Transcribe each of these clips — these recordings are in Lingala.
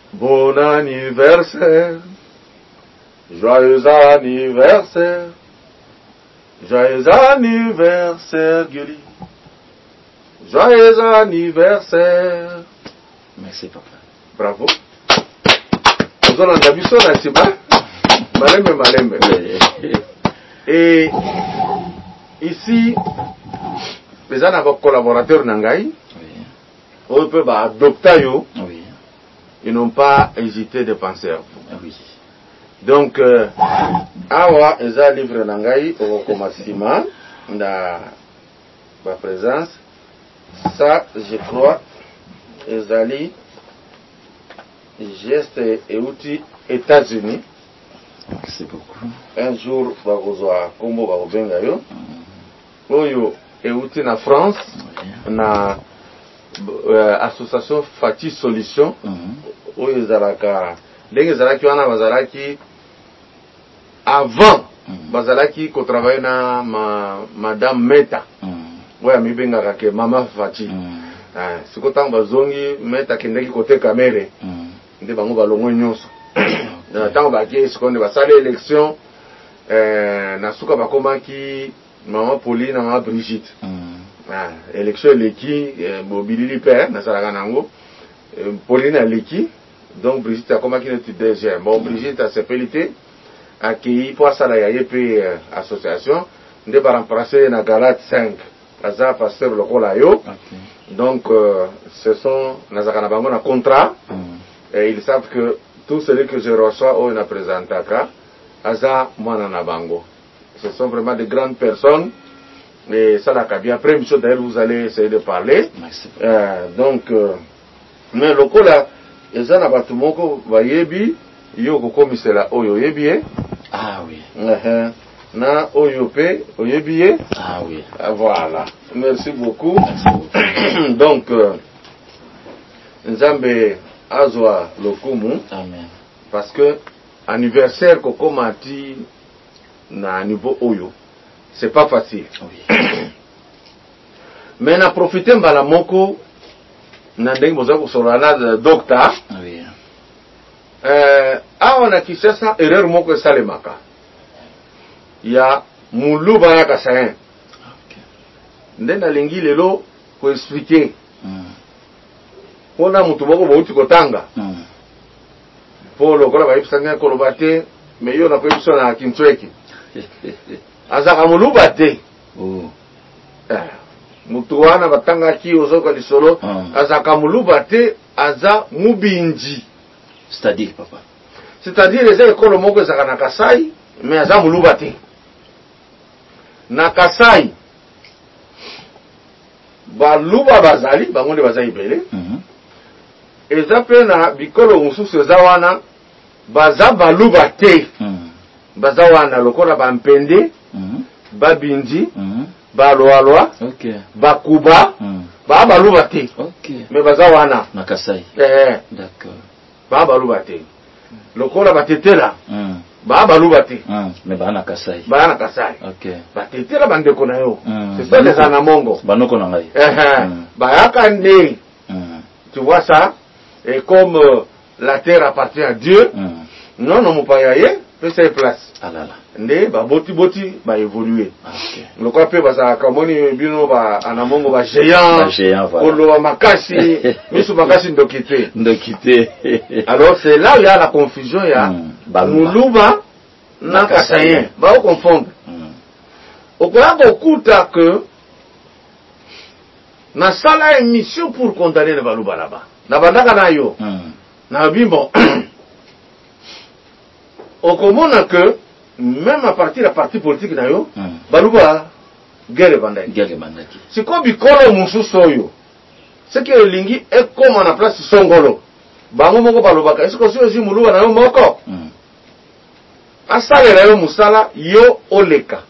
Bon anniversaire, joyeux anniversaire, joyeux anniversaire, Gulli. Joyeux anniversaire. Merci, papa. Bravo. Nous allons en abisso na siba. Malembe. Et ici, les gens avec collaborateurs Nangaï, on peut adopter yo. Oui. Ils n'ont pas hésité de penser à vous. Oui. Donc, awa eza livre Nangaï au commencement na ma présence. Ça, je crois, ezali geste et outils États-Unis. Merci beaucoup. Un jour, bakozwa kombo bakobenga yo. Oyo euti na France, na association Fati Solution. Oyo ezalaka ndenge ezalaki wana bazalaki avant bazalaki ko travailler na madame Meta. Oyo mibengaka ke mama Fati. Siko tango bazongi Meta kendeki kote kamere. Nde bango balongwe nyonso. Tango baki sikonde basale élection na suka bakomaki maman Pauline na maman Brigitte. Élection eleki mobilili père na salaka nango. Pauline aleki donc Brigitte akomaki netu deuxième. Bon Brigitte a sepelité accueilli pour sala ya yepe association nde ba remplacer na Galate 5. Aza pasteur lokola yo. Donc ce sont nazaka na bango na contrat. Et ils savent que tout celui que je reçois au na présentaka aza mwana na bango. Ce sont vraiment de grandes personnes. Et ça la bien. Après, monsieur, d'ailleurs, vous allez essayer de parler. Donc, mais le coup là, ils ont abattu mon co, vayebi, yoko comme c'est là, oyo yebi. Ah oui. Na oyope, oyebi. Ah oui. Voilà. Merci beaucoup. Donc, Nzambe azwa lokumu. Amen. Parce que anniversaire koko mati na niveau oyo, c'est pas facile. Oui. Mais na profiter mbala moko na ndenge boza ko solana docteur. Oui. Awa na Kinshasa erreur moko esalemaka. Ya muluba ya kasayen. Okay. Nde na lingi lelo ko expliquer. Pona mutu boko bauti kotanga. Po lokola bayipsanga koloba te me yo na koyipsa na kintsweki. Azaka muluba te. Mutu wana batanga ki ozoka lisolo azaka muluba te aza mubinji. C'est-à-dire papa. C'est-à-dire les écoles moko ezaka na Kasai mais aza muluba te. Na Kasai baluba bazali bango nde bazali bele. Eza pe na bikolo mususu eza wana baza baluba te. Baza wana lokola bampende, babinji, baloalwa, bakuba, baluba te. Mais baza wana na Kasai. D'accord. Baluba te. Lokola batetela, baluba te. Mais bana Kasai. Bana Kasai. OK. Batetela bandeko na yo. C'est ça les anamongo. Banoko na ngai. Bayaka nde. Tu vois ça? Et comme la terre appartient à Dieu, non, mon père, peut se place. Né, boti évoluer. Le quoi peut kamoni bino anamongo géant. Olo makasi, misu makasi ndokité. Alors c'est là où il y a la confusion, il y a muluba na kasayen. Ba confondre. Okoya kokuta que na sala émission pour condamner le baluba là-bas. Na bandaka na yo. Na bimbo. Okomona que même à partir de la partie politique na yo, baluba guerre bandaki. C'est comme bikolo mususu yo. C'est que lingi est comme na place songolo. Bango moko balubaka. Est-ce que c'est muluba na yo moko? Asale na yo musala yo oleka.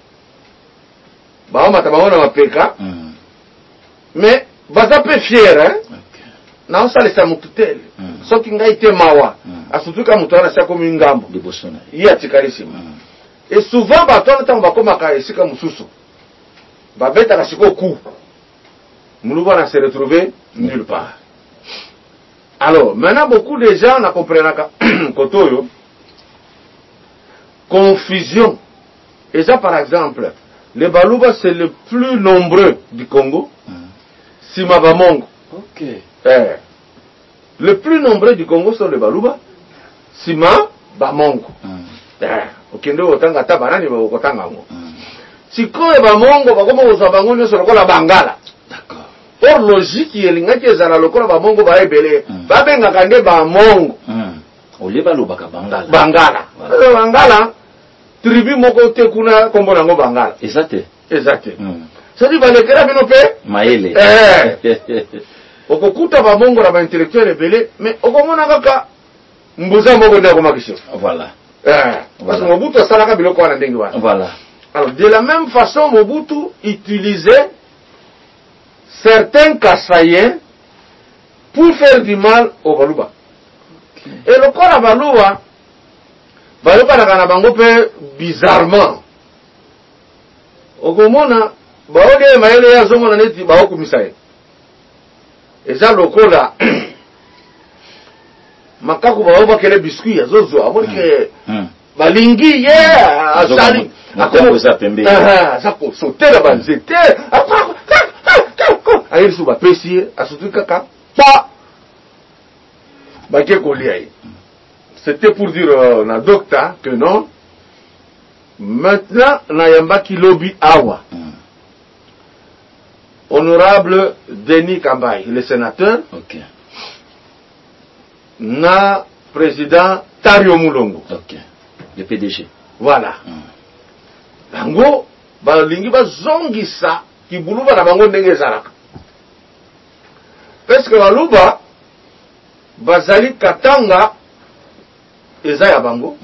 Ba mata bango na mapeka. Mais baza pe fier hein. Na osale sa mututele. Soki ngai te mawa. Asutuka mutu ana sako mingambo. Dibosona. Iya tikarisima. Et souvent bato ntango bakomaka esika mususu. Babeta kasiko ku. Muluba na se retrouver nulle part. Alors, maintenant, beaucoup de gens ne comprennent pas Kotoyo. Confusion. Et ça, par exemple, les Baluba, c'est le plus nombreux du Congo. Sima Bamongo. Ok. Le plus nombreux du Congo sont les Baluba. Sima Bamongo. Okende otanga tabanani ba okotanga ngo. Sikoye Bamongo bakoma ozabango nyoso lokola Bangala. D'accord. Or logique yelingaki ezala lokola Bamongo ba ebele. Babenga kande Bamongo. Ole balobaka Bangala. Bangala. Bangala tribu moko te kuna kombo nango Bangala. Exacte. C'est-à-dire balekera bino pe Maele. Okokuta Bamongo na ba intellectuel ebele mais okomona kaka mbuza moko ndako makisho. Voilà. Parce que Mobutu asalaka biloko wana ndenge wana. Voilà. Alors de la même façon Mobutu utilisait certains Kassaïens pour faire du mal aux Baluba. Et le corps à Baluba Baluba na bango pe bizarrement. Okomona baode maele ya zongo na neti baokumisaye. Eza lokola makaku baoba kele biscuit azozo amoni ke balingi azali akomo za pembe zako sotela banzete ayeli suba pesi asutu kaka pa baké kolia. C'était pour dire na docteur que non. Maintenant na yambaki lobby awa. Honorable Denis Kambaye, le sénateur. OK. Na président Tario Mulongo. OK. Le PDG. Voilà. Bango balingi bazongisa kibuluba na bango ndenge ezalaka. Parce que baluba bazali Katanga eza ya bango.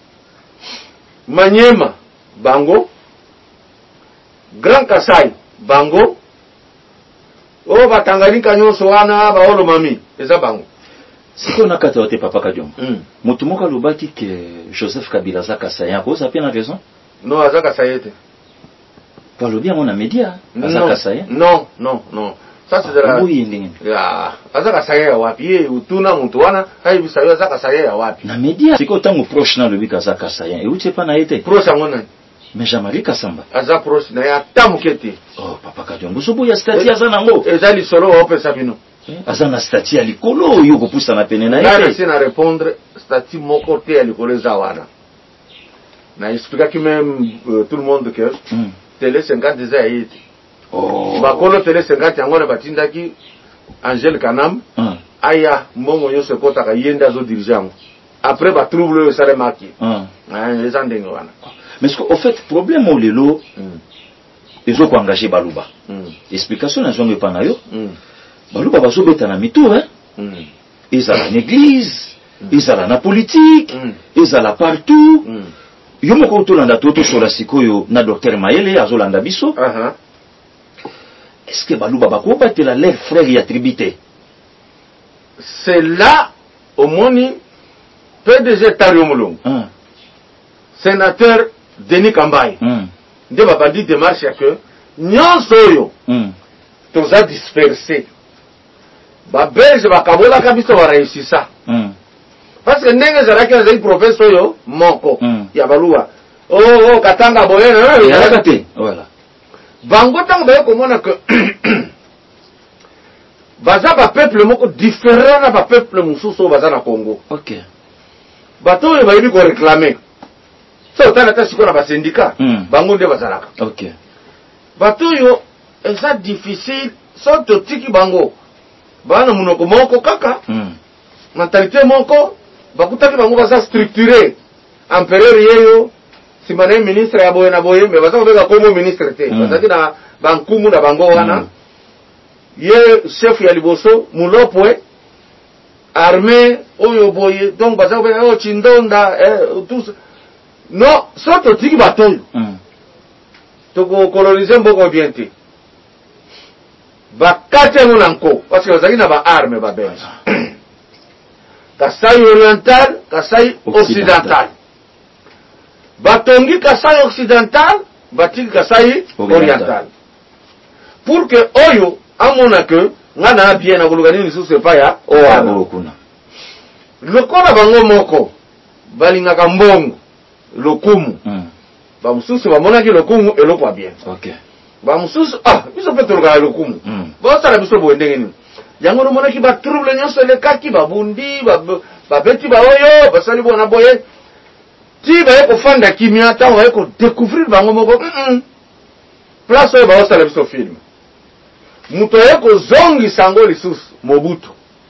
Manyema bango. Grand Kasai bango. O Batanganyika nyonso wana baolo mami eza bango. Siko nakata wote papa Kadiomba. Mutu moko alobaki ke Joseph Kabila za Kasai ko ça na raison? Non, aza Kasai te. Palobi yango na média aza Kasai? Non. Ça c'est de la ya aza Kasai ya wapi utuna mutu wana hai bisayo aza Kasai ya wapi? Na média siko tango proche na lobi kaza Kasai. Et uche pa na ete? Proche ngona. Mais Jean-Marie Kasamba. Aza proche na ya tamukete. Oh papa Kadiomba sobo ya stati aza nango. Eza li solo ope sabino. Aza na stati ya likolo yo kopusa na pene na ete. Na sina répondre stati moko te ya likolo za wana. Na expliquer que même tout le monde que télé 50 déjà été. Oh. Bakolo télé 50 ngona batindaki Angel Kanam. Aya mbongo yo se kota ka yenda zo dirigeant. Après ba trouble yo sare maki. Les andenge wana. Mais au fait problème au lelo ils ont engagé Baluba. Explication na zongo pa na yo. Baluba bazo beta na mito ils ont l'église, ils ont la politique, ils ont la partout. Yo moko tolanda toto sur la sikoyo na docteur Maele azolanda biso. Est-ce que Baluba bako batela leurs frères y attributé? C'est là au moni PDG Tario Mulongo. Sénateur Denis Kambaye. Nde babandi démarche ya que nyonso yo toza dispersé. Ba belge bakabola kabiso ba réussissa. Parce que ndenge zalaki azali province oyo moko ya Baluba. Oh Katanga boye voilà. Bango tango baye komona que baza ba peuple moko différent na ba peuple mususu baza na Congo. OK. Bato oyo bayebi ko réclamer. So tana ta sikona ba syndicat bango nde bazalaka. OK. Bato oyo eza difficile so totiki bango. Bana munoko moko kaka. Mentalité moko bakutaki bango baza structuré. Empereur yeyo simane ministre ya boye na boye mais baza kobeka komo ministre te. Bazaki na bankumu na bango wana. Ye chef ya liboso mulopwe armée oyo boye donc baza kobeka o chindonda tout non soto tiki batoyo toko coloniser mboko bien te bakate mo nanko parce que bazaki na ba arme ba belge Kasai oriental Kasai occidental batongi Kasai occidental batiki Kasai oriental pour que oyo amona que ngana bien na kuluka nini lisusu pa ya owa kuna lokola bango moko balingaka mbongo lokumu ba mususu bamonaki lokumu eloko ya bien. OK. Ba mususu biso pe toloka lokumu ba sala biso bo ndenge nini yango no monaki ba trouble nyonso lekaki babundi ba beti ba oyo basali bona boye ti ba yeko fanda kimia ta ba yeko découvrir bango moko place oyo ba sala biso film muto yeko zongi sango lisusu Mobutu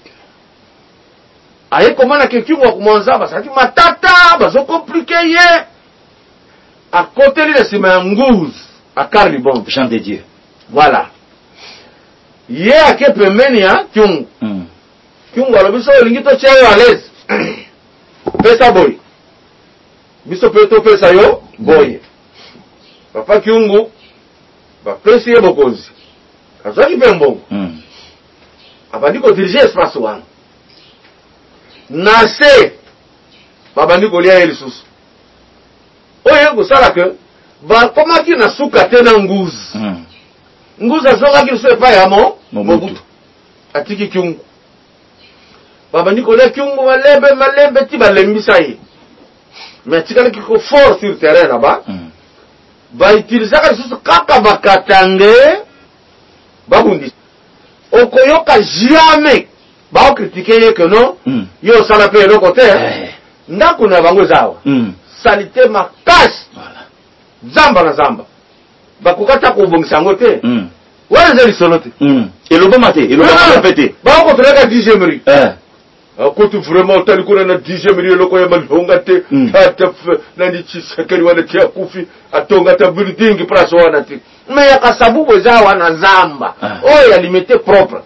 aye komana kekiwa kumonza basaki matata bazo compliqué ye à côté de Simangouz à Carlibon Jean de Dieu. Voilà. Ye ake pembeni ya Kyungu. Kyungu alobiso olingi to chayo à l'aise. Pesa boy. Biso peto pesa yo boy. Papa Kyungu ba pesi ye bokozi. Azaki pembongo. Abandi ko diriger espace wangu. Nase babandi ko lia elisusu. Oye kusala ke ba komaki na suka tena nguzi. Nguzi azongaki lisusu epai ya Mobutu. Atiki Kyungu. Babandi ko lia Kyungu malembe ti balembisa ye. Mais tikali kiko fort sur terrain là-bas. Ba utilisaka lisusu kaka bakatange babundi. Okoyoka jamais ba critiquer ye que non yo sala pe le côté ndako na bango zawa salité makasi zamba na zamba bakukata ko bongisa ngote wala zeli solote eloba mate eloba pété ba ko treka 10e mari akotu vraiment tali ko na 10e mari loko ya malonga te tata na ndi chisekeli wana tia kufi atonga ta building place wana te mais ya kasabubo zawa na zamba oyo ya limité propre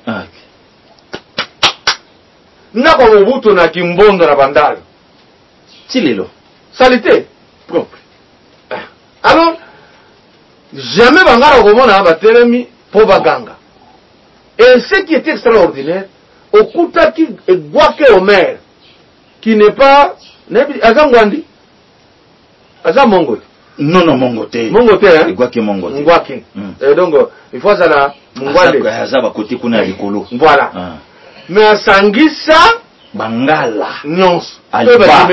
Nako Mobutu na Kimbondo na Bandari. Tilelo. Salité propre. Alors, jamais Bangara Romona va termi pour Baganga. Et ce qui est extraordinaire, au Koutaki et Gwake Omer, qui n'est pas. Azangwandi Azam Mongote. Non, Mongote. Mongote, hein? Gwake Mongote. Gwake. Et donc, il faut ça là. Mongwale. Azaba côté kuna likolo. Voilà. Mais à Sangisa Bangala nyonso Aliba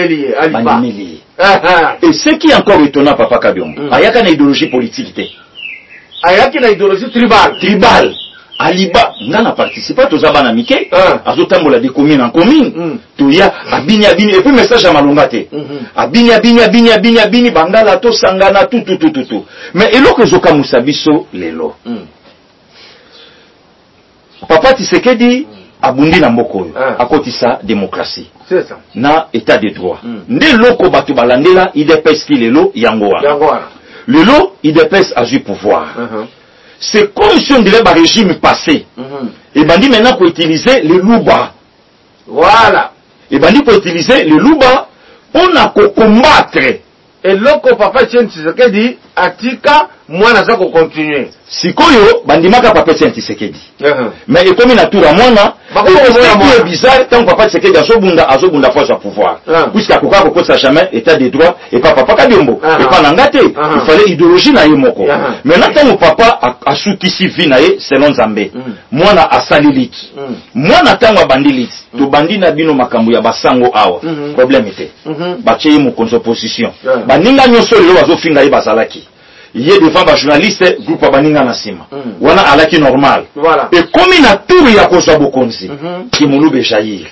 et ce qui est encore étonnant papa Kabiombo ayaka na idéologie politique te ayaki na idéologie tribal Aliba ngana participer to zaba na mike azotambola de commune en commune toya abini et puis message à malonga te abini Bangala to sangana tout mais eloko zoka musabiso lelo papa Tshisekedi abundi na mboko akotisa démocratie c'est ça na état de droit nde loko batu balandela IDPS ki lelo yangoa lelo IDPS a eu pouvoir c'est comme si on dirait ba régime passé et bandi maintenant pour utiliser le luba voilà et bandi pour utiliser le luba pour na combattre et loko papa Tshisekedi atika mwana za ko continuer sikoyo bandimaka papa Tshisekedi mais ekomi na tour mwana c'est bizarre tant papa Tshisekedi azobunda force à pouvoir puisque akoka kokotsa jamais état de droit et pas papa Kabiombo et pas nangate il fallait idéologie na ye moko maintenant tant papa asukisi vie na ye selon Nzambe mwana asali liti mwana tango bandi liti to bandi na bino makambo ya basango awa problème était batie mo opposition baninga nyonso lelo bazofinga ye bazalaki yé devant ba journaliste groupe baninga na sima wana alaki normal voilà. Et comme na tour ya kozwa bokonzi ki mulube jaillir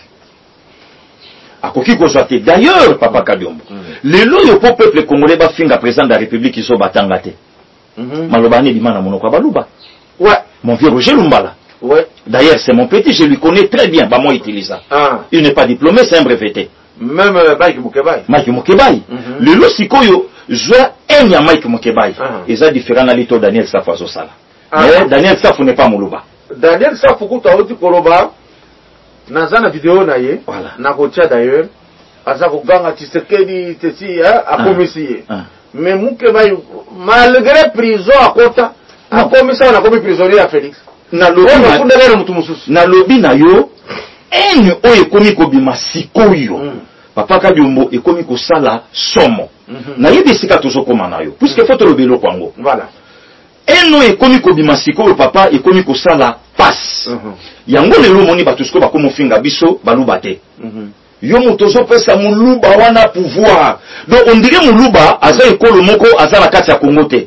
akoki kozwa te d'ailleurs papa Kabiombo lelo yo po peuple congolais ba finga président de la république iso batanga te malobani limana monoko baluba ouais mon vieux Roger Lumbala ouais d'ailleurs c'est mon petit je lui connais très bien ba moi utilise ça il n'est pas diplômé c'est un breveté même Mike Mukebai lelo sikoyo Joa enya Mike Mukebai eza différent na lito Daniel Safu azosala mais Daniel Safu n'est pas muluba Daniel Safu kuta oti koloba nazana vidéo na ye na kotia d'ailleurs aza koganga Tshisekedi tesi akomisi mais Mukebai malgré prison akota akomisa na komi prisonnier à Félix na lobi na yo enyo oyo komi kobima sikoyo papa Kabiombo ekomi kosala somo na yebi sika tozokoma na yo puisque faut te lobelo kwango voilà eno ekomi kobima sikoyo papa ekomi kosala passe yango lelo moni batusko bakomo finga biso baluba te yo mutozo pesa muluba wana pouvoir donc on dirait muluba aza ekolo moko aza na kati ya Congo te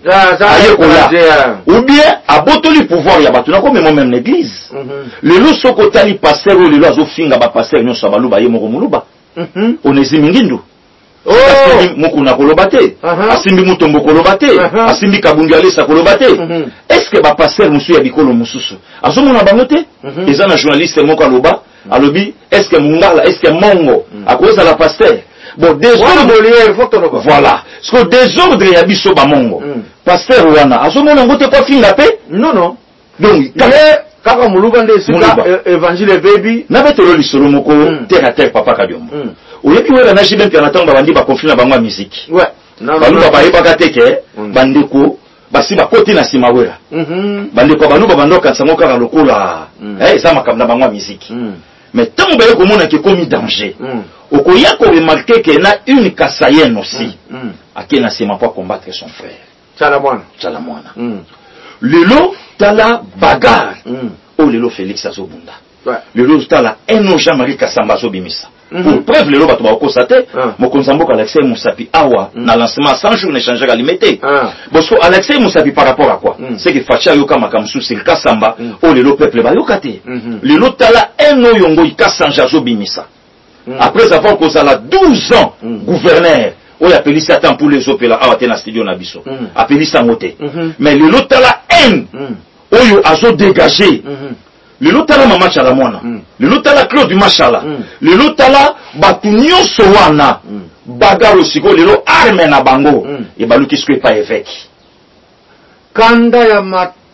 ou bien abotoli pouvoir ya bato nako même l'église lelo soko tali pasteur lelo azo finga ba pasteur nyonso baluba ye moko muluba on ezimi ngindu asimbi mukuna koloba te asimbi mutombo koloba te asimbi kabungi alesa koloba te est-ce que ba pasteur musu ya bikolo mususu azomona bango te eza na journaliste moko aloba alobi est-ce que mungala est-ce que mongo à cause de la pasteur bon désordre voilà ce que désordre ya biso ba mongo pasteur wana azomona ngote kwa finga pe non donc kaka muluba nde sika évangile baby na betelo lisolo moko terre à terre papa Kadiombo oyebi wera na jibe mpana tango bandi ba conflit na bango musique baluba bayebaka te ke bandeko basi bakoti na sima wera bandeko baluba bandoka sango kaka lokola eza makambo na bango musique mais tango baye komona ke komi danger okoya ko remarquer que na une kasayenne aussi akena sima pour combattre son frère Chalamwana lelo tala bagarre lelo Félix Azobunda lelo tala eno Jean-Marie Kassamba Azobimisa pour preuve lelo bato ba kosate mokonzamboka Alexei Moussapi awa na lancement 100 jours n'échanger à limiter bosco Alexei Moussapi par rapport à quoi c'est que facha yoka makamsu c'est Kassamba lelo peuple ba yokate lelo tala eno yongo Kassanja Azobimisa après avoir causé la 12 ans gouverneur oyo appelé Satan pour les opéra awa te na studio na biso appelé Sangote mais lelo tala haine oyo azo dégager lelo tala Mama Chalamwana lelo tala Claude Machala lelo tala batu nyonso wana bagaro siko lelo arme na bango e baluki siko pa évêque kanda ya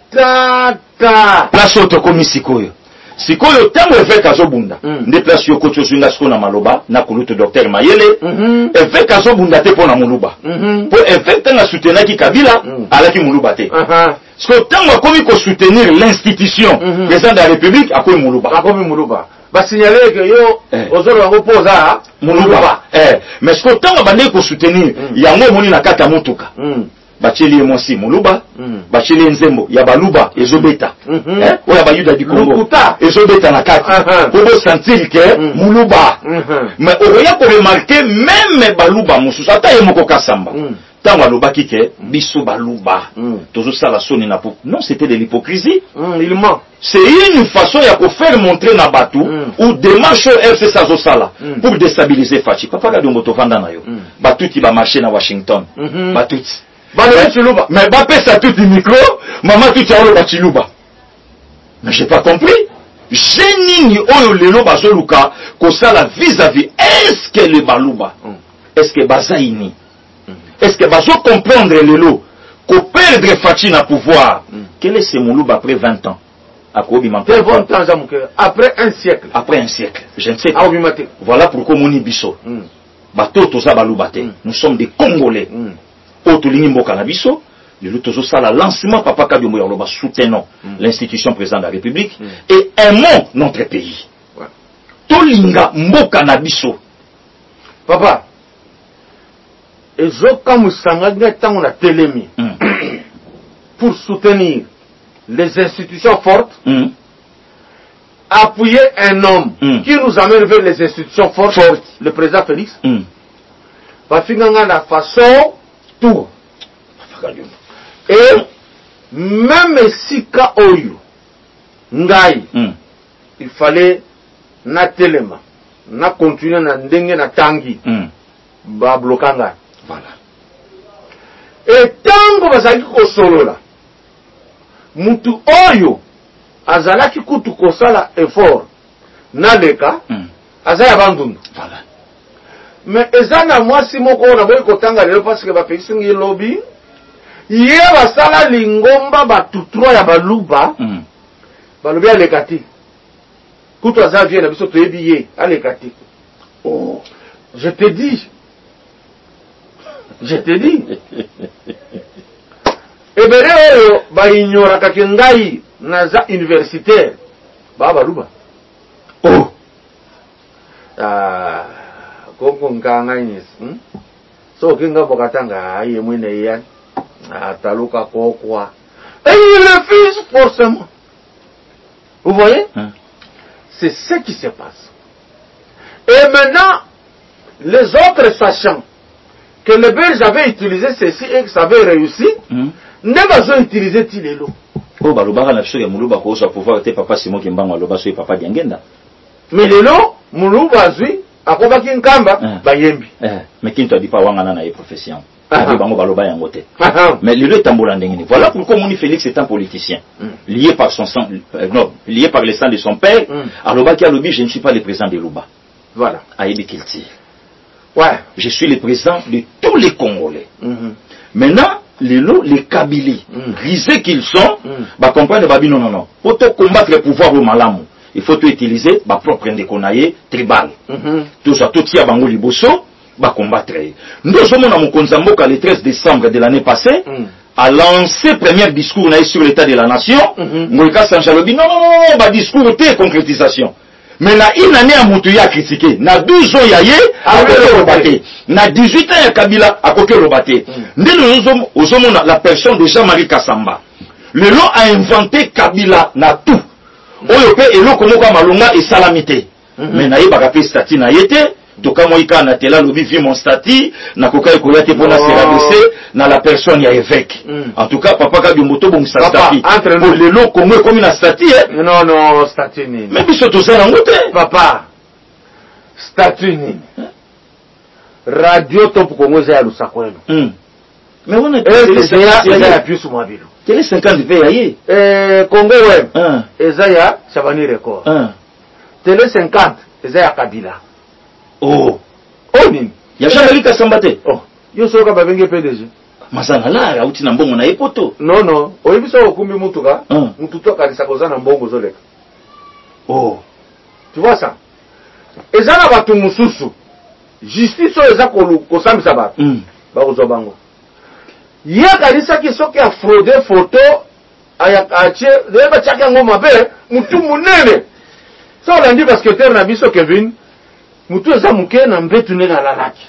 matata place auto komi sikoyo sikoyo tango évêque azobunda nde place yo kocho swinga siko na maloba na kulutu docteur Mayele évêque azobunda te pona muluba po évêque tanga soutenaki Kabila alaki muluba te parce que tango komi ko soutenir l'institution président de la République akomi muluba ba signaler que yo ozoro wango poza muluba mais ce que tango bande ko soutenir yango moni na kata mutuka bacheli emosi muluba bacheli nzembo ya baluba ezobeta oya bayuda di Congo ezobeta na kati pour sentir que muluba mais oya ko remarquer même baluba mususu ata yemoko Kasamba tango alobaki ke biso baluba tozo sala soni na po non c'était de l'hypocrisie il ment c'est une façon ya ko faire montrer na batu ou démarche FC sazo sala pour déstabiliser Fachi papa Kadiombo to vanda na yo batuti ba marché na Washington batuti mais ba pesa tout micro maman tout ya oloba chiluba mais j'ai pas compris génie oyo lelo bazoluka ko sala vis-à-vis est-ce que le baluba est-ce que bazaini est-ce que bazo comprendre lelo ko perdre Fachi na pouvoir quel est ce muluba après 20 ans après un siècle je ne sais pas voilà pourquoi moni biso bato toza baluba te nous sommes des Congolais otolingi mboka na biso lelo tozo sala lancement papa Kadiombo ya loba soutenons l'institution présidente de la République et aimons notre pays tolinga mboka na biso papa ezoka musanga ngetango na telemi pour soutenir les institutions fortes appuyer un homme qui nous amène vers les institutions fortes le président Félix bafinganga la façon tout et même si ka oyo ngai il fallait na telema na continuer na ndenge na tangi ba blokanga voilà et tango bazaki ko solola mutu oyo azalaki kutu kosala effort na leka azaya bandundu voilà mais ezana mwasi moko na boy kotanga lelo parce que ba pekisingi lobby ye basala lingomba batutro ya baluba balobi alekati kutu aza vie na biso toyebi ye alekati oh je te dis ebere oyo baignoraka ke ngai naza universitaire baluba oh kongo ngai nyesi so kinga bokatanga aye mwene yan ataluka kokwa et il refuse forcément Vous voyez? C'est ce qui se passe. Et maintenant, les autres sachant que les Belges avaient utilisé ceci et que ça avait réussi, ne pas utiliser Tilelo. Oh, balobara na biso ya muluba ko so pouvoir te papa Simon Kimbango aloba so papa Diangenda. Mais lelo muluba zui akoba kinkamba bayembi. Mais kinto adi pa wangana na profession. Adi bango baloba yango te. Mais lelo tambola ndengeni. Voilà pourquoi Moni Félix est un politicien. Lié par son sang lié par le sang de son père, aloba ki alobi je ne suis pas le président de Luba. Voilà. Ayebi Kilti. Ouais, je suis le président de tous les Congolais. Maintenant les Kabylie, risés qu'ils sont, bah comprendre bah non. Pour combattre le pouvoir au malamu, il faut utiliser bah propre ndekonaye tribal. Tout ça, tout ça bango liboso, bah combattre. Nous sommes à mon Konzamboka le 13 décembre de l'année passée, a lancé premier discours sur l'état de la nation. Moïka Sanchalobi, non, bah discours de concrétisation. Mais na une année à Moutouya critiqué, na 12 ans yaye, à côté Robaté, na 18 ans à Kabila, à côté Robaté. Nous sommes la personne de Jean-Marie Kassamba. Le lot a inventé Kabila na tout. Oyope et l'eau comme Malunga et Salamité. Mais na yeba kapé stati na yete, toka moïka na tela lobi vi mon stati, na koka ekoyate pona serabese, na la personne ya évêque. En tout cas, papa ka bimoto bon stati. Entre nous, le lot comme na stati, Non, stati ni. Mais biso to ça ngote. Papa, stati ni. Radio Top Congo za lusakwelo. Mais on a télé 50 pays Congo web. Ezaya Chabani record. Télé 50 Ezaya Kabila. Oh nini? Ya Jean-Marie Kassamba te. Oh, yo soka babenge PDG. Masana la ya uti na mbongo na epoto. Non, oyibiso okumbi mutuka, mututo kalisa koza na mbongo zoleka. Oh, tu vois ça? Ezana batu mususu. Justice eza kosambisa batu. Ba kozobango. Ye kalisa ki soki a fraude photo aya ache, deba chaka ngoma be, mutu munene. Ça on l'a dit parce que terre na biso Kevin. Mutu eza muke na mbetu nena lalaki.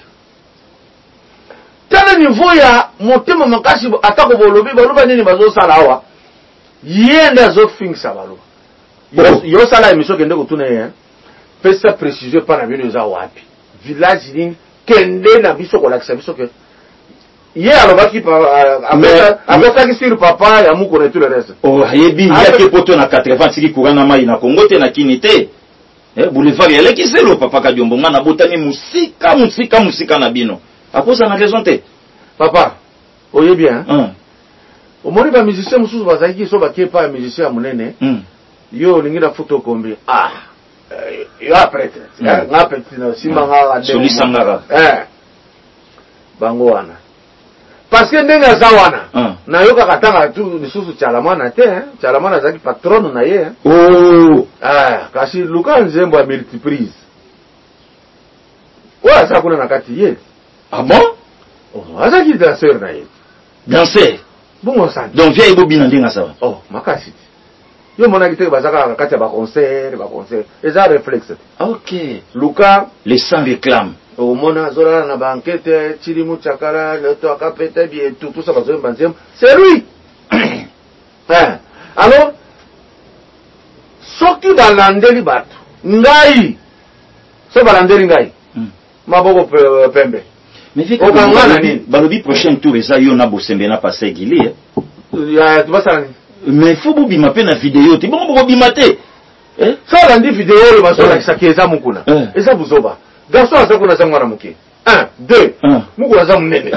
Tala niveau ya motema makasi atako bolobi baloba nini bazo sala awa. Yenda zo fingsa baloba. Yo sala emission kende kutuna ye. Pesa précision pa na bino eza wapi. Village ni kende na biso kolakisa biso ke. Ye alobaki pa ki sur papa ya muko na tout le reste. Oh yebi ya ke poto na 80 siki kurana mai na Kongo te na kinité. Boulevard yele ki selo papa ka diombo ngana botani musika na bino. A cause na raison te. Papa, oye bien. Au moni ba musicien mususu bazaki so ba kepa musicien munene. Yo lingina photo kombi. Yo après. Nga petit na simba nga Soli Sangara. Bango wana. Parce que ndenga za wana. Na yoka katanga tu lisusu chalamana te, chalamana zaki patron na ye. Oh. Kasi Luka Nzembo a multiprise. Wa sa kuna nakati ye. Ah bon? Oh, azaki danseur na ye. Danseur. Bongo santi. Donc vieille bobina ndenga sawa. Oh, makasi. Yo mona kiteke bazaka kati ba concert. Eza réflexe. OK. Luka les sans réclame. Au mona zola na banquete chilimu chakara le to akapeta bien tout ça bazo banzem. C'est lui. Alors soki balandeli bato ngai so balandeli ngai maboko pembe mais vite balobi prochain tour eza yo na bosembe na passé gili ya tubasana mais faut bobima pe na vidéo te bon bobima te ça landi vidéo le basola kisaki eza mukuna eza buzoba garçon asa kuna za mwana muke 1 2 mukuna za munene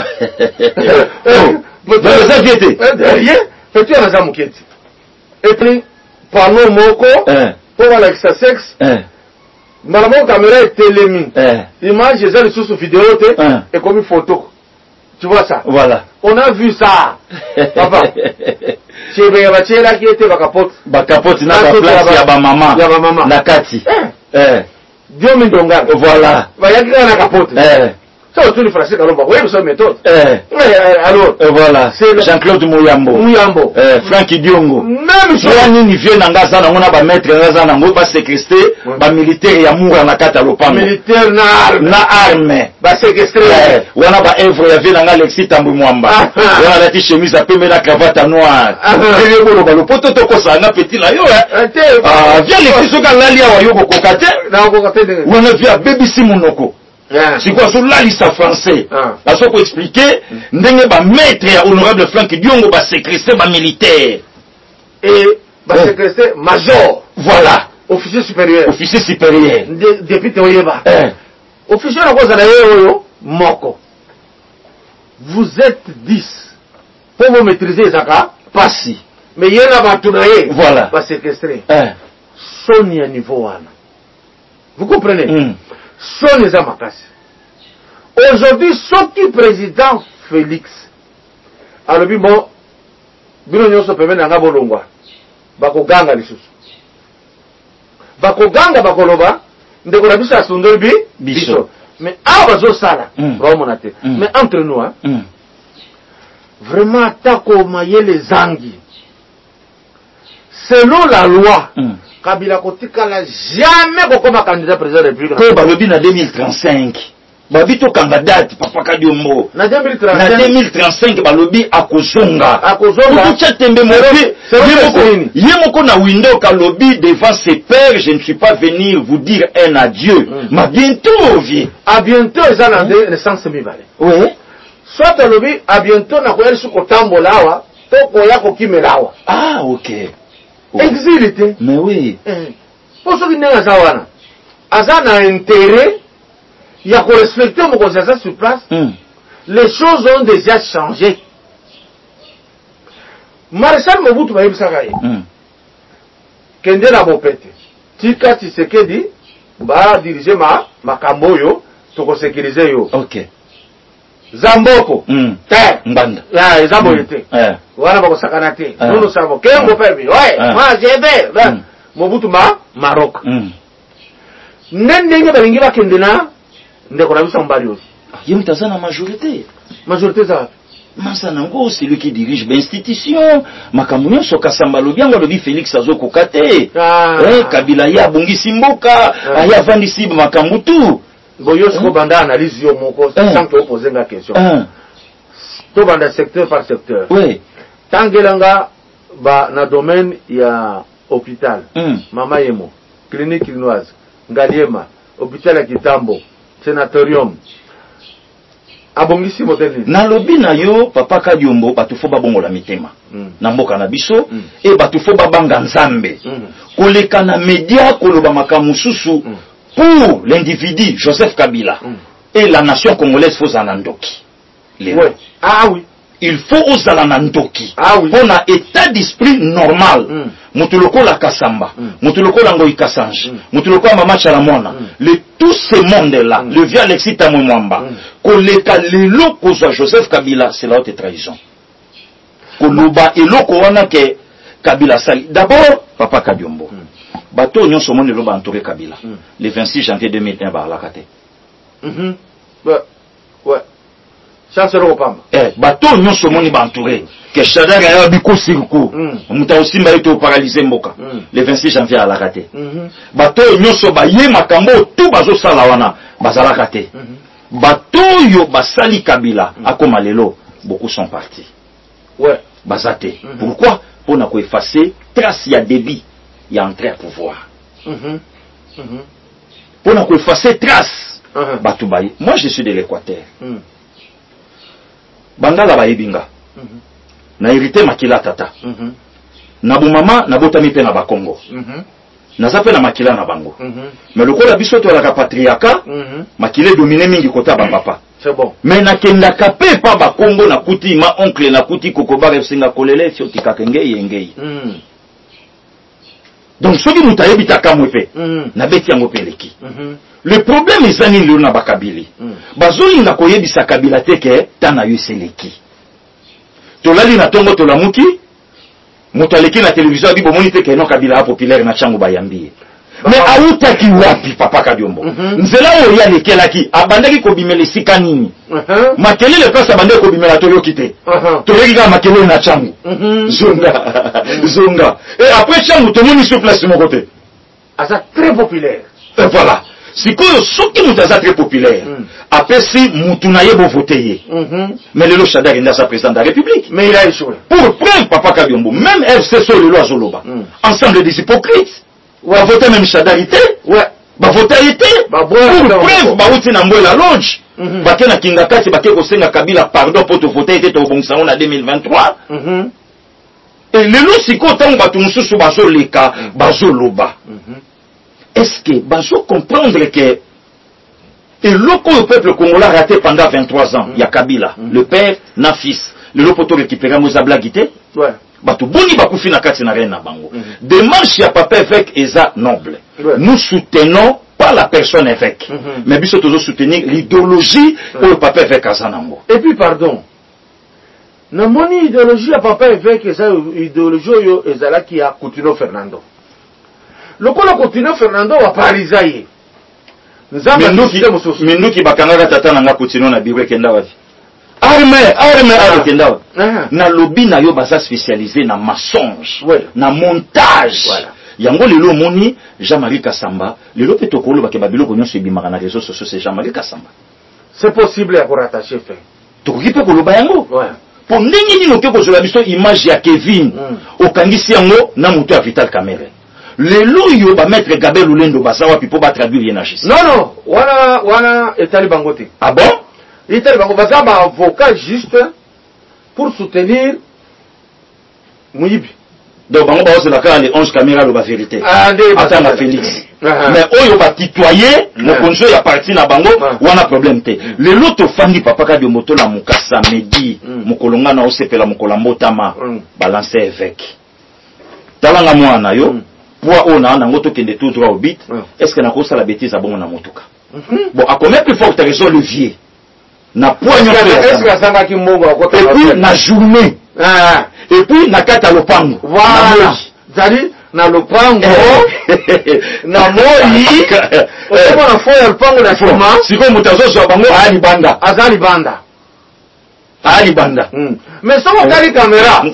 eza viete derrière petit na za muketi et puis panneau moko pour voir l'extra sexe normalement caméra est télémi image eza sous vidéo et comme photo tu vois ça voilà on a vu ça papa chebe ya bachela qui était bakapote na place ya ba mama na kati Dieu mindonga voilà bayaki na kapote Ça autour du français Kalomba. Oui, c'est une méthode. Alors, voilà. C'est Jean-Claude Mouyambo. Francky Diongo. Même chose. Ni vient n'angaza na ngona ba maître ngaza na ngo ba séquestré ba militaire ya mura na kata lopambo. Militaire na arme. Ba séquestré. Wana ba evre ya vient nga Alexis Tambu Mwamba. Wana la chemise à pembe na cravate noire. Et bolo ba poto to ko sa na petit la yo vient les kiso ka lalia wa yo ko kokate. Na kokate. Wana via BBC Monoko. C'est quoi sur la liste français? Parce qu'on peut expliquer, ndenge ba maître ya honorable Francky Diongo ba séquestré ba militaire. Et ba séquestré major. Voilà. Officier supérieur. Officier supérieur. Député Oyeba. Officier na koza na yo moko. Vous êtes 10. Pour vous maîtriser Zaka, pas si. Mais il y en a ba tunaye. Voilà. Ba séquestré. Sonia niveau 1. Vous comprenez? Sont les amakasi. Aujourd'hui, ce président Félix, alors bon, bino nyonso pembe na ngabo longwa, bako ganga lisusu. Bako ganga bako loba, ndeko na biso asundoli biso. Mais abazo sala, romonate. Mais entre nous, hein, vraiment tako mayele zangi. Selon la loi, Kabila kotikala jamais kokoma candidat président de la République. Ko balobi na 2035. Babito kanga date papa Kadiombo. Na 2035 balobi akozonga. Akozonga. Tout tembe mobi. Yemoko na window kalobi devant ses pairs, je ne suis pas venu vous dire un adieu. Mais bientôt vie. À bientôt ça na naissance mi vale. Oui. Soit kalobi à bientôt na koyeli suko tambolawa, to koya ko kimelawa. Ah OK. Exilité. Mais oui. Pour ceux qui n'ont pas ça, Azana a intérêt, il y a qu'on respecte mon conseil sur place. Les choses ont déjà changé. Maréchal Mobutu va y aller. Kende na bopete. Tika Tshisekedi va diriger ma Kamboyo, to sécuriser yo. OK. Zamboko. Mbanda. Ya, Zamboyete. Wana bako sakanate. Nous savons. Qu'est-ce qu'on fait? Ouais, moi j'ai fait. Mobutu Maroc. Nende balingi bakendena ndeko na biso mbali aussi. Yemtaza na majorité. Majorité za. Masanango c'est lui qui dirige l'institution. Makamunyo soka sambalo biango lobi Félix Azoko kate. Kabila ya bongi simboka, aya vandi siba makambutu. Boyo siko banda analyse yo moko sans que poser la question. To banda secteur par secteur. Oui. Tangelanga ba na domaine ya hôpital. Mama Yemo, clinique illinoise, Ngaliema, hôpital ya Kitambo, sénatorium. Abongisi modèle. Na lobi na yo papa Kadiombo batufo babongola mitema. Na mboka na biso et batufo babanga nzambe. Koleka na média koloba makamususu. Pour l'individu Joseph Kabila et la nation congolaise faut zanandoki. Oui. Ah oui. Il faut aux zanandoki. Ah oui. Pour un état d'esprit normal. Mutuloko la Kasamba, Mutuloko la Ngoï Kassange, Mutuloko la Mama Chalamona. Tous ces mondes-là, le vieux Alexis Tambu Mwamba, koleka lelo kozwa Joseph Kabila, c'est la haute trahison. Koloba eloko wana ke Kabila sali. D'abord, Papa Kadiombo. Bateau Nyon Somon de l'Oba entouré Kabila. Le 26 janvier 2021, par la Kate. Ouais. Chancellor Opamba. Bateau Nyon Somon de entouré. Que Chadar a biko sirko. Mouta aussi m'a été paralysé Mboka. Le 26 janvier à la Kate. Bateau Nyon Soba Ye Makambo, tout bazo salawana, bazala Kate. Bateau Yo Basali Kabila, à Komalelo, beaucoup sont partis. Ouais. Bazate. Pourquoi? Pour n'a effacer trace ya débit. Il y a entré à pouvoir. Pour nous effacer trace. Moi, je suis de l'Équateur. Bangala Baibinga. Na hérité Makila Tata. Na Boumama, na Botami pe na Bakongo. Na zape na Makila na Bango. Mais le coup la biso to la patriarcat, Makile dominé mingi kota ba papa. C'est bon. Mais na kenda kapé pa Bakongo na kuti ma oncle na kuti kokoba refsinga kolele fiotika kengei engei. Donc, ce qui nous a dit, le problème est que nous avons Kabila. Bazoli na koyebi sa Kabila teke tana yuseleki. Tolali na tongo tolamuki, mutaleki na télévision abi bomoni teke no Kabila populaire na chango bayambi. mais autaki wapi papa Kadiombo nzela oyo ya lekelaki abandaki kobimela esika nini makelele place abandaki kobimela toyoki te toyoki kaka makelele na changu zonga et après changu tomoni sur place moko te aza très populaire et voilà sikoyo soki mutu aza très populaire apesi mutu na ye bovote ye mais lelo Shaddai akenda sa président de la République mais il a échoué pour preuve papa Kadiombo même FC so lelo azoloba ensemble des hypocrites va voter même Shaddai te va voter te pour preuve ba uti na Mbwela Lodge bake na kinga kati bake kosenga Kabila pardon pour te voter te tobongisa na 2023 et lelo sikoyo tango bato mosusu bazoleka bazoloba est-ce que bazo comprendre que et le peuple congolais a raté pendant 23 ans il y a Kabila le père na fils le lopoto récupérer Mozabla Guité bato boni bakufi na kati na reine na bango démarche ya papa évêque eza noble nous soutenons pas la personne évêque mais biso tozo soutenir l'idéologie pour le papa évêque azanango et puis pardon na moni idéologie ya papa évêque eza idéologie yo ezala ki ya Coutinho Fernando lokola Coutinho Fernando wa parisaye minduki bakangaka tata nanga Coutinho na biro kenda wapi arme kenda wapi na lobby na yo baza spécialisé na mensonge na montage yango lelo moni Jean-Marie Kassamba lelo pe tokolo bake babiloko nyonso ebimaka na réseaux sociaux c'est Jean-Marie Kassamba c'est possible ya korattacher fait tokoki pe koloba yango po ndenge nini oke kozala biso image ya Kevin okangisi yango na moto ya Vital Kamerhe lelo yo ba maître Gabel Ulendo basa wapi po ba traduire ye na justice non wana etali bango te ah bon etali bango basa ba avocat juste pour soutenir Muyibi donc bango ba osela ka les 11 caméras lo ba vérité atanga Félix mais oyo ba tutoyer le konjo ya parti na bango wana problème te lelo to fandi papa Kadiombo to la mukasa medi mukolonga na osepela mukola mbotama balance évêque talanga mwana yo pour on a nango to kende tout droit au bit est-ce que na kosa la bêtise abongo na motuka bon a combien plus forte raison levier na poignon est-ce que azanga ki mbongo akota et puis na journée et puis na kata lopango voilà zali na lopango na moi on a fait lopango na choma siko mutazo zo bango ali banda azali banda mais soko kali caméra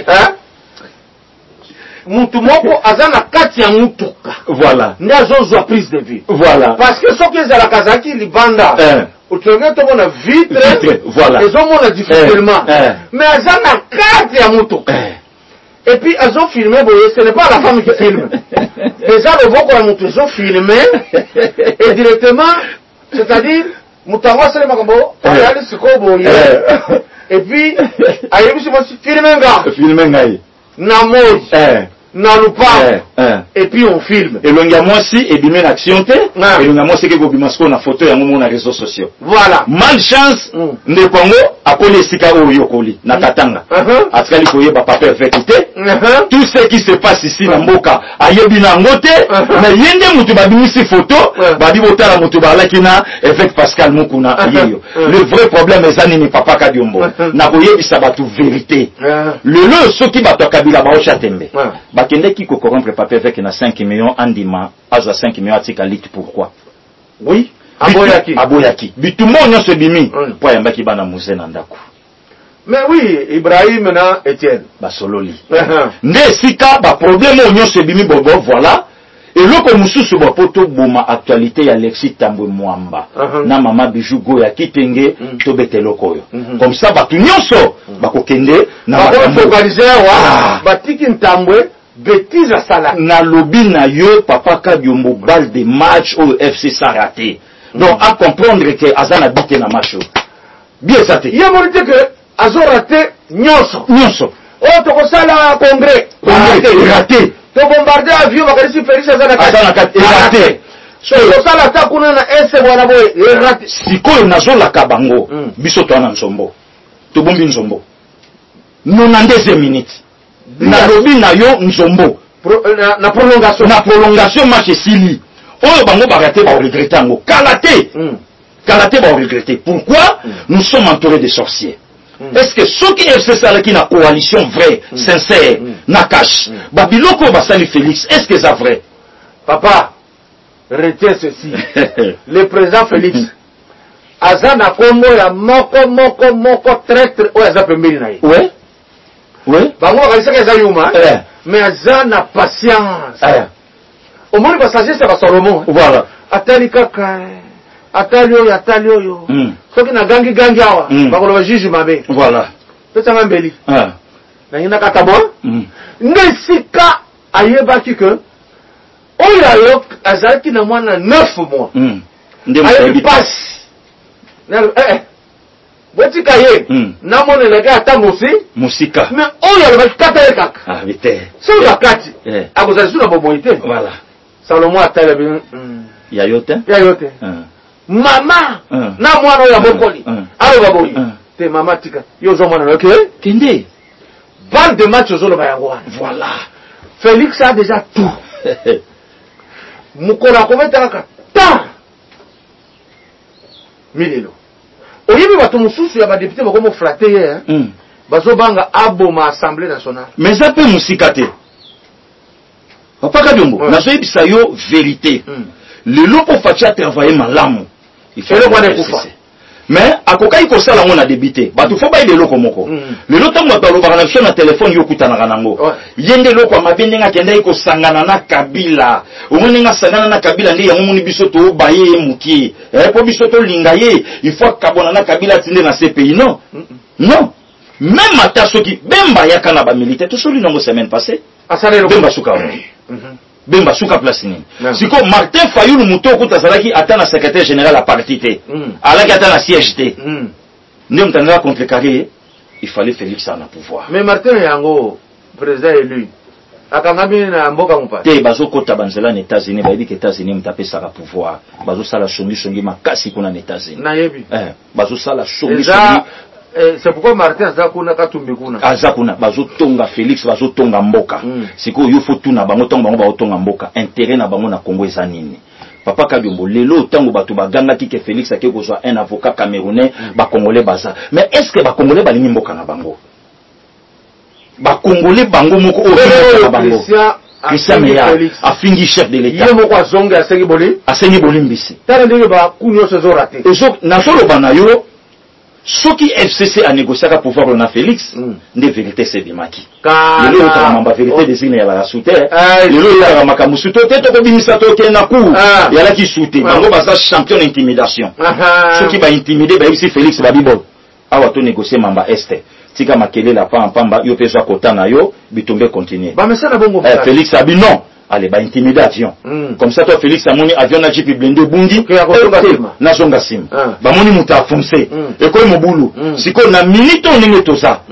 mutu moko azana kati ya mutuka voilà ndi azozwa prise de vue voilà parce que soki ezala kazaki libanda otonge tomona vitre voilà ezomona difficilement mais azana kati ya mutuka et puis azofilme boye ce n'est pas la femme qui filme eza loboko ya mutu ezofilme et directement c'est-à-dire mutu yango asele makambo ayali sikoyo boye et puis ayebisi mwasi filme ngai na moi na lupa et puis on filme et longia mwasi et bimé l'action te et longia mwasi ke ko bimasko na photo yango mo na réseaux sociaux voilà malchance nde Congo akoli sika oyo koli na katanga atkali koyeba papa effecté tout ce qui se passe ici na mboka ayebi na ngote mais yende mutu babimisi photo babi botala mutu balaki na effect Pascal Mukuna yeyo le vrai problème ezani ni papa Kadiombo na koyebisa batu vérité le soki bato Kabila ba ochatembe bakende ki ko corrompre papa avec na 5 millions andima aza 5 millions atika lit pourquoi oui aboyaki bitumo nyonso bimi po yambaki bana muze na ndako mais oui Ibrahim na Etienne basololi nde sika ba problème nyonso bimi bobo voilà et loko mususu ba poto boma actualité ya Alexis Tambwe Mwamba na mama Bijou Goya kitenge to beteloko yo comme ça ba nyonso bakokende na ba focaliser wa batiki Tambwe bêtise à sala na lobby na yo papa Kadiombo balle de match au FC sans raté donc à comprendre que azana bité na match bien ça te il y a monité que azo raté nyonso oh to ko sala congrès raté to bombarder avion bakalisi Félix azana raté so sala ta kuna na ese bwana boy raté sikoyo nazola kabango biso to na nsombo to bombi nsombo 92e minute na lobby na yo nzombo na prolongation match esili oyo bango baraté ba regretter yango kalaté ba regretter pourquoi nous sommes entourés de sorciers est-ce que ceux qui FC salaki na coalition vraie sincère na cash ba biloko basali Félix est-ce que ça vrai papa retiens ceci. Le président Félix Azana Kombo ya moko traître o Aza pembeni na ye. Oui. Bango kalisa ka yuma. Mais Azana patience. Au moins ba sagesse ba Salomon. Voilà. Atali kaka. Atali oyo. Soki na gangi awa. Bakolo ba juge mabe. Voilà. Pesa ngambeli. Na yina katabo. Ngesika ayebaki que oyo azalaki na mwana 9 mois. Ayebi passe. Botika ye. Na mona lega atamosi. Musika. Mais oyo le kata ye kaka. Ah vite. So bakati. Akozali suna boboité. Voilà. Salomon atala bien. Yayote. Mama na mwana oyo mokoli. Alo baboyi. Te mama tika. Yo zo mwana OK? Kende. Balle de match aux Olobayangwa. Voilà. Félix a déjà tout. Mukora kometaka ta. Milelo. Oyebi bato mususu ya ba député bakomo flatter hier. Bazo banga aboma assemblée nationale. Mais ça peut musikate. Papa Kadumbo, na so yebisa yo vérité. Le lopo fatia travailler malamu. Il faut le kufa. Mais akokai ko sala ngona débité batu fo bay de loko moko le loto mo talo bana so na téléphone yo kutana kanango yende loko mabende nga kenda iko sangana na Kabila omoni nga sangana na Kabila ndi yango moni biso to baye muki po biso to linga ye il faut kabona na Kabila tinde na CPI non même ata soki bemba yakana ba militaire to soli nango semaine passée asale bemba suka Bemba suka place nini. Siko Martin Fayulu muto kuta salaki atana secrétaire général à parti té. Alaki atana siège té. Ndem tanga contre carré, il fallait Félix en pouvoir. Mais Martin yango président élu. Akangami na mboka mpa. Té bazo kota banzela na États-Unis, ba yebiki États-Unis mutapé saka pouvoir. Bazo sala songi makasi kuna na États-Unis. Na yebi. Bazo sala songi. C'est pourquoi Martin Azakuna Katumbi kuna. Azakuna bazo tonga Félix bazo tonga mboka. Siko yo faut tout na bango tonga bango ba tonga mboka. Intérêt na bango na Congo eza nini? Papa Kadumbo lelo tango batu baganga ki ke Félix ake ko soit un avocat camerounais ba congolais baza. Mais est-ce que ba congolais ba lingi mboka na bango? Ba congolais bango moko o na bango. Christian Meya afingi chef de l'état. Yemo kwa zonga asengi boli mbisi. Tala ndenge ba kunyo se zorate. Ezo na solo banayo ce qui FCC a négocié à pouvoir on a Félix, des vérités c'est des maquis. Le lot de la vérité désigne la soute. Le lot de la makamusuto, t'es au bimisato qui est na coup. Il y a là qui soute. Bango basa champion d'intimidation. Ce qui va intimider, bah ici Félix Babibo. Awa to négocier mamba este. Tika makele la pamba yo peso kota na yo, bitombe continuer. Bah mais ça na bongo. Félix abi non. Allez, bah intimider avion. Comme ça, toi, Félix, à mon avion, na jeep blindé, bungi, na zonga sim. Bah moni muta foncé. Et quoi, mon boulot? Si qu'on a minute, on est tout ça.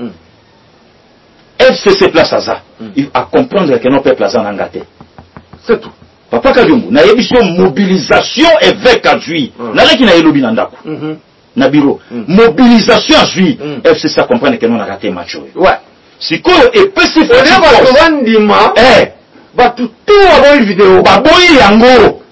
FCC place à ça. Il à comprendre que non peuple à ça n'engagé. C'est tout. Papa Kadumbo, na émission mobilisation évêque à Jui. Na qui na yelobi nandako. Na bureau. Mobilisation à Jui. FCC à comprendre que non a raté match. Ouais. Si qu'on est spécifique. Batu tout aboyi vidéo baboyi yango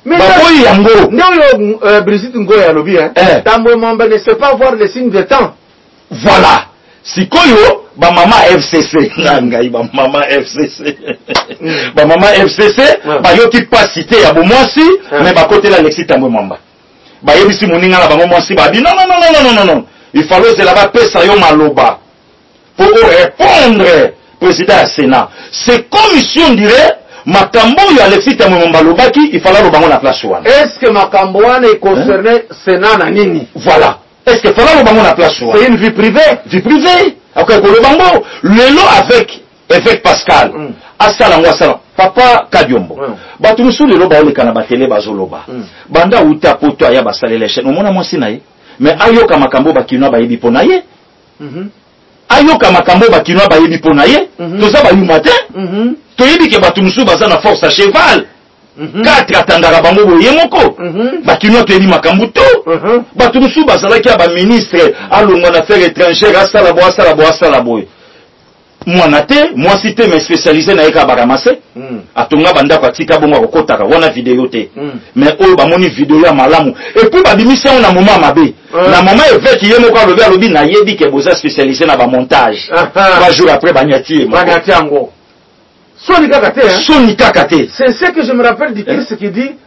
ndio Brigitte Ngoy ya lobi tambo mamba ne sait pas voir les signes de temps. Voilà sikoyo ba mama FCC ngai ba mama FCC ba mama FCC ba yoki pas cité ya bo mwasi mais ba côté la Alexis tambo mamba ba yebisi moninga na bango mwasi ba bi non il fallait se là-bas pesa yo maloba pour répondre président du Sénat. C'est commission dirait Makambo ya Alexis Tamwemba Lobaki, il fallait le bango na place one. Est-ce que Makambo est concerné Sénat na nini? Voilà. Est-ce que fallait le bango na place one? C'est une vie privée. Vie privée. Après le bango, le lot avec Pascal. Asala Papa Kadiombo. Batu musu le loba ole kana batele bazoloba. Banda uta poto ya basalele chaîne. Omona mwasi naye. Mais ayoka Makambo bakina ba yebi ponaye. Ayoka Makambo bakino ba yebi pona ye toza ba yumate to yebi ke batu musu baza na force à cheval 4 atangara bango boye moko bakino to yebi Makambo to batu musu baza la ki ba ministre alonga na affaires étrangères asala boye mwana te moi cité mais spécialisé na eka baramase atonga banda kwa tika bongo akotaka wana vidéo te mais oyo bamoni vidéo ya malamu et puis babimisa on na moment mabe na moment évêque yemo ka lobi na yebi ke boza spécialisé na ba montage 3 jours après banyati yango soni kaka te c'est ce que je me rappelle du Christ qui dit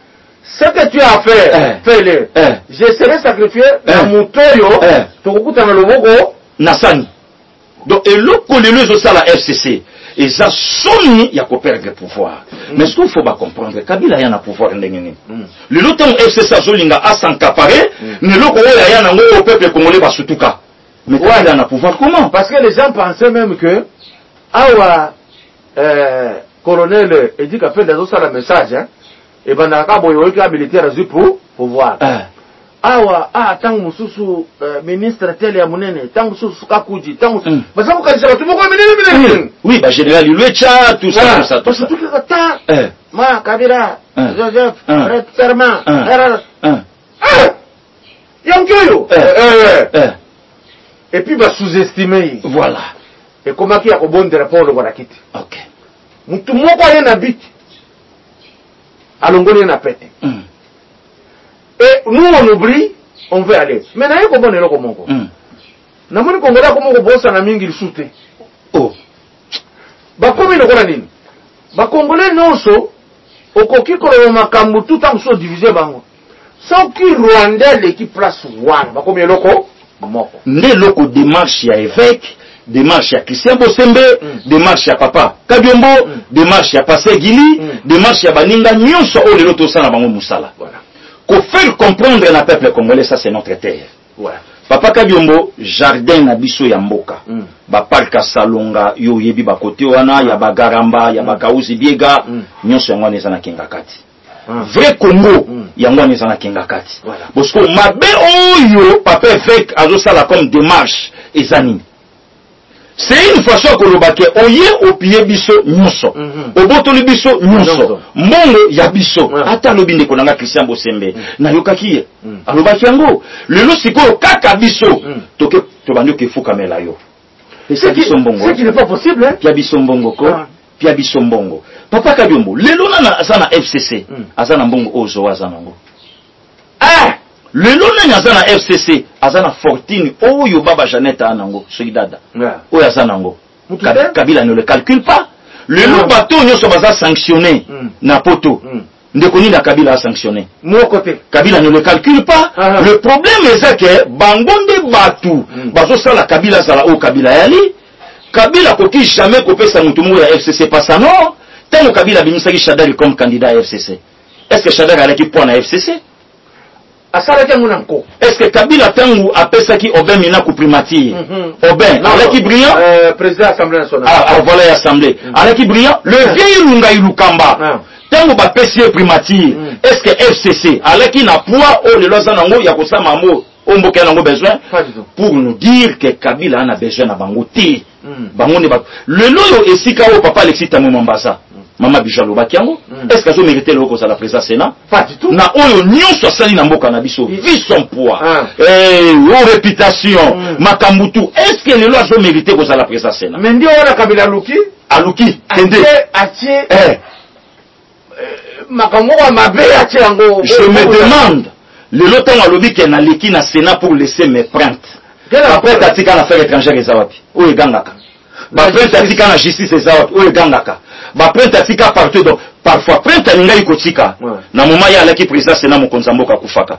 Ce que tu as fait, fais-le. Je serai sacrifié dans mon toyo. Tokukuta na loboko nasani. Donc et le colonel ça la FCC. Et ça sonne il y a qu'on perdre le pouvoir. Mais ce qu'il faut pas comprendre, Kabila y a un pouvoir ndengene. Le longtemps FCC zolinga a s'encaparer, ne loko ya na ngo au peuple congolais ba sutuka. Mais quoi il a un pouvoir comment? Parce que les gens pensaient même que awa colonel dit qu'a fait des autres la message hein. Et ben naka boyo ki militaire azu pour pouvoir. Awa tangu mususu ministre tel ya munene tangu mususu kakuji tangu baza ko kanisa tu moko minene. Oui ba général Luecha tout ça tout ça ma Kabila Joseph Serment Yankoyo et puis ba sous-estimer voilà et comment qui a ko bon drapeau le barakiti. OK mutu moko yana bit alongoni na pete. Et nous on oublie, on veut aller. Mais naye ko bonelo ko moko. Na moni ko ngola ko moko bosa na mingi lisute. Oh. Ba komi no kona nini? Ba congolais nonso okoki ko lo makambu tout en so diviser bango. Sans qui Rwanda l'équipe place one, ba komi eloko moko. Ne loko démarche ya évêque, démarche ya Christian Bosembe, démarche ya papa Kabyombo, démarche ya Pasteur Gili, démarche ya baninga nyonso o lelo to sana bango musala. Voilà. Qu'on faire comprendre na peuple congolais ça c'est notre terre. Voilà. Papa Kabyombo jardin na biso ya mboka. Ba parka salonga yo yebi ba côté wana ya ba garamba ya ba kauzi biega nyonso yango neza na kengakati. Vrai Congo yango neza na kengakati. Voilà. Parce que mabe oyo papa évêque azo sala comme démarche ezani. C'est une façon que le baquet oye au pied biso nyonso au botoli biso nyonso mongo ya biso ata lobi ndeko nanga Christian Bosembe na yokaki alobaki yango lelo sikoyo kaka biso toke tobandi ke fuka mela yo c'est qui n'est pas possible hein pia biso mbongo ko pia biso mbongo papa Kabyombo lelo na sana FCC azana mbongo ozo azana ngo le lona nyazana FCC azana fortune oyo baba Jeannette anango solidada oyo azana ngo Kabila ne le calcule pas le lo bateau nyoso baza sanctionné na poto ndeko ni na Kabila a sanctionné mon côté Kabila ne le calcule pas le problème est que bangonde batu bazo sala Kabila sala o Kabila yali Kabila koki jamais kopesa mutu mo ya FCC pas ça non tant Kabila bimisaki Shadari comme candidat à FCC est-ce que Shadari a l'équipe pour na FCC? Est-ce que Kabila tangu apesaki Oben mina ku primature Oben avec brillant président assemblée nationale voilà l'assemblée avec brillant le vieil lunga ilukamba tangu ba pesier primature est-ce que FCC avec na poids au le lozanango ya kosama mo omboka nango besoin pour nous dire que Kabila a besoin na bango té bango ne ba le loyo esika o papa Alexis Tambo Mambasa Mama Bijalo Bakiango, est-ce qu'elle a mérité le recours à la présidence Sénat? Pas du tout. Na oyo nyonso sali na mboka na biso, vu son poids, réputation, makambutu, est-ce que les lois ont mérité le recours à la présidence Sénat? Mais ndi wana Kabila Luki? Aluki, tende. Atie. Makambo wa mabe atie yango. Je me demande, le lotan a lobby qu'elle n'a leki na Sénat pour laisser mes plaintes. Après tatika na affaires étrangères et zawapi. Ou egangaka. Ba plainte tatika na justice et zawapi. Ou egangaka. Ba prenta tika partout donc parfois prenta ninga ikotika na moma ya alaki président Sénat mokonza mboka kufaka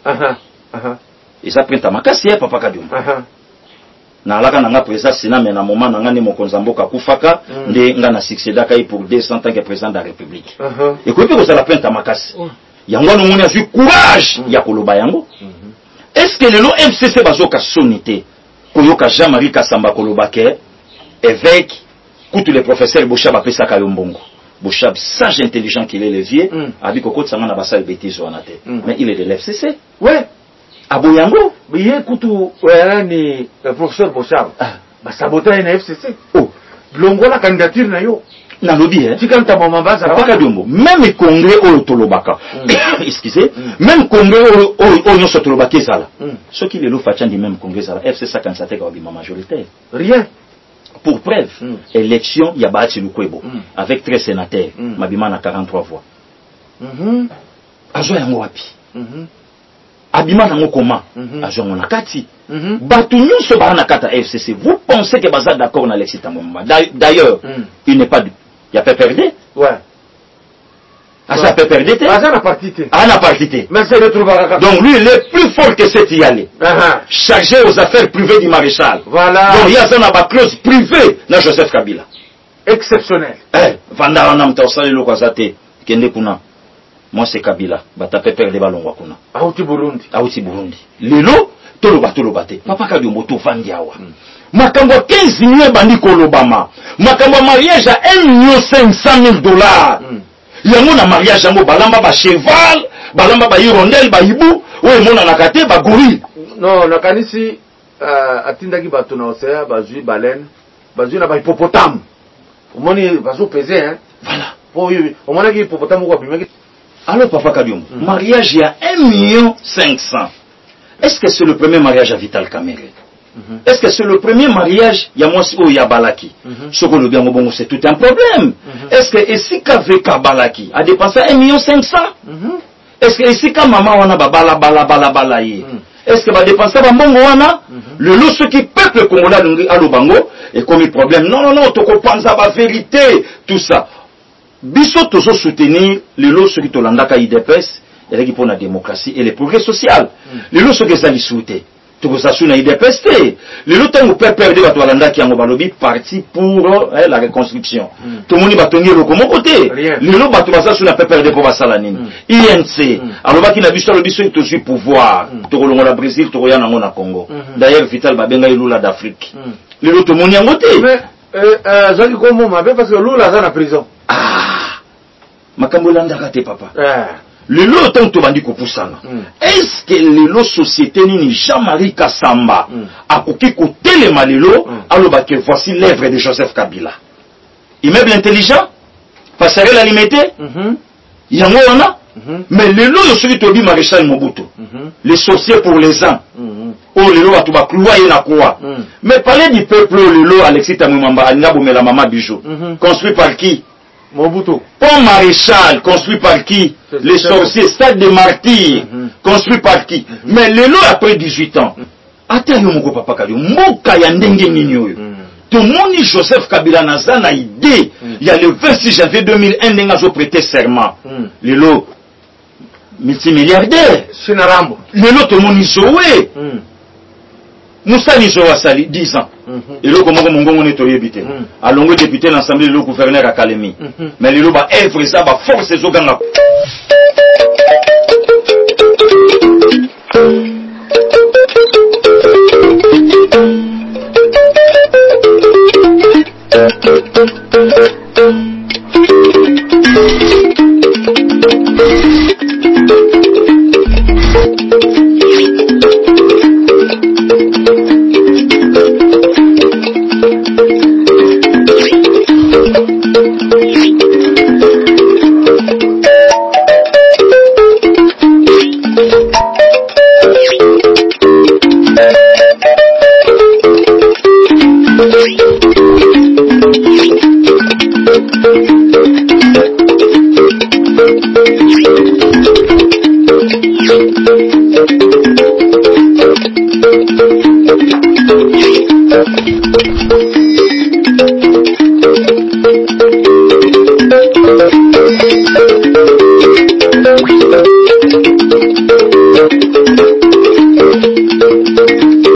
eza prenta makasi ya papa Kabyombo na alaka nanga président Sénat mais na moma nanga ni mokonza mboka kufaka nde nga na succéda kai pour 200 ans que président de la République et ko pe ko sala prenta makasi yango no moni azu courage ya koloba yango est-ce que le FCC bazoka sonité koyoka Jean-Marie Kasamba koloba ke évêque tous les professeurs Bochab appellent ça Kayombongo. Bochab, sage intelligent qu'il est le vieux, a dit qu'au côté de sa basa bêtise ou anate. Mais il est de l'FCC. Ouais. À Boyango. Mais il y a le professeur Bochab. Bah saboter une FCC. Oh. Longo la candidature na yo. Na lobby hein. Tu quand ta maman basa. Papa Kabyombo. Même le congrès au Tolobaka. Excusez. Même congrès au Nyoso Tolobaka ça. Ce qui est le fachan du même congrès ça. FCC quand ça t'est ma majorité. Rien. Pour preuve, élection, il y a Bahati Lukwebo, avec 13 sénateurs, Mabimana 43 voix. Azo yango wapi. Abimana ngo koma, azo ngo nakati. Batu nyonso ba na kata FCC. Vous pensez que baza d'accord na Alexis Tambo Mambasa? D'ailleurs, il n'est pas il y a pas perdu. Ouais. Asa PPRDT. Asa na partité. Ah na partité. Mais c'est retrouvé. Donc lui il est plus fort que cet Yale. Chargé aux affaires privées du maréchal. Voilà. Donc il y a ça na ba clause privée na Joseph Kabila. Exceptionnel. Vanda na mtosali lo kwazate kende kuna. Moi c'est Kabila. Bata PPRD balongwa kuna. Auti Burundi. Auti Burundi. Lelo tolo bate. Papa Kadiomo to vandi awa. Makambo 15 millions bandi kolobama. Makambo mariage à 1,5 million $. Yango na mariage yango balamba ba cheval, balamba ba hirondelle, ba hibu, oye mona nakate ba gorille. Non, nakanisi atindaki bato na océan bazui baleine, bazui na ba hippopotame. Omoni bazo peser hein. Voilà. Oui, omona ki hippopotame ko bimaki. Alors papa Kadiomo, mariage à 1,5 million. Est-ce que c'est le premier mariage à Vital Kamerhe? Est-ce que c'est le premier mariage Yamosi ou Yabalaki? Ce que le bien bon c'est tout un problème. Est-ce que Esika Veka Balaki a dépensé 1,5 million? Est-ce que Esika Maman wana bala ye? Est-ce que va dépenser Bambongo wana? Le lot ce qui peuple congolais à Lubango et comme problème. Non, toko panza ba vérité, tout ça. Biso tozo soutenir le lot ce qui tolandaka IDPS et qui pour la démocratie et le progrès social. Le lot ce que ça lui souhaite. Tokosasuna IDPS te. Le lot tango PPRD bato balandaki yango balobi parti pour la reconstruction. Tout le monde batongi lokomo côté. Le lot bato basasuna PPRD pour basala nini. INC alobaki na biso lobi so to suis pouvoir. Tokolongo la Brésil tokoya nango na Congo. D'ailleurs Vital babenga Lula d'Afrique. Le lot to moni yango te. Mais Jacques Kombo mabe parce que Lula za na prison. Makambo landaka te papa. Le lot tant que bandi kopusana. Est-ce que le lot société ni Jean-Marie Kassamba a koki ko telema le lot alors que voici l'œuvre de Joseph Kabila. Immeuble intelligent, passerelle alimentée. Yango wana. Mais le lot celui to bi maréchal Mobutu. Les sorciers pour les uns. Oh le lot atuba kloua et na quoi. Mais parler du peuple le lot Alexis Tamumamba Alina Bomela Mama Bijou. Construit par qui? Mobutu. Pont Maréchal, construit par qui? Les sorciers, stade des martyrs, construit par qui? Mais le lot après 18 ans. Attends, mon papa Kadio, Moka ya ndenge nini oyo. Tout le monde Joseph Kabila naza na idée. Il y a le 26 janvier 2001 n'enga zo prêté serment. Le lot multimilliardaire. Sinarambo. Le lot tout le monde isoé. Moussa Nizo Sali 10 ans. Et là, comment on est habité. À l'ongé député l'Assemblée, le gouverneur à Kalemi. Mais le lot va œuvre ça, va forcer les organes.